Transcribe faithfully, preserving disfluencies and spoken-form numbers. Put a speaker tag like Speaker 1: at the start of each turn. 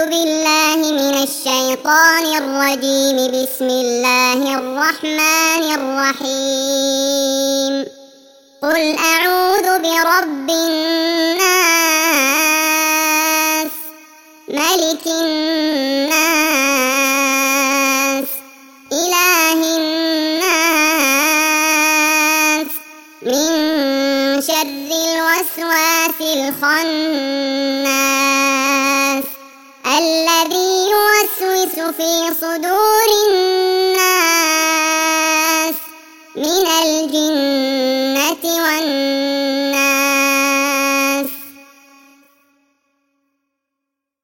Speaker 1: بالله من الشيطان الرجيم. بسم الله الرحمن الرحيم. قل أعوذ برب الناس، ملك الناس، إله الناس، من شر الوسواس الخناس الذي يوسوس في صدور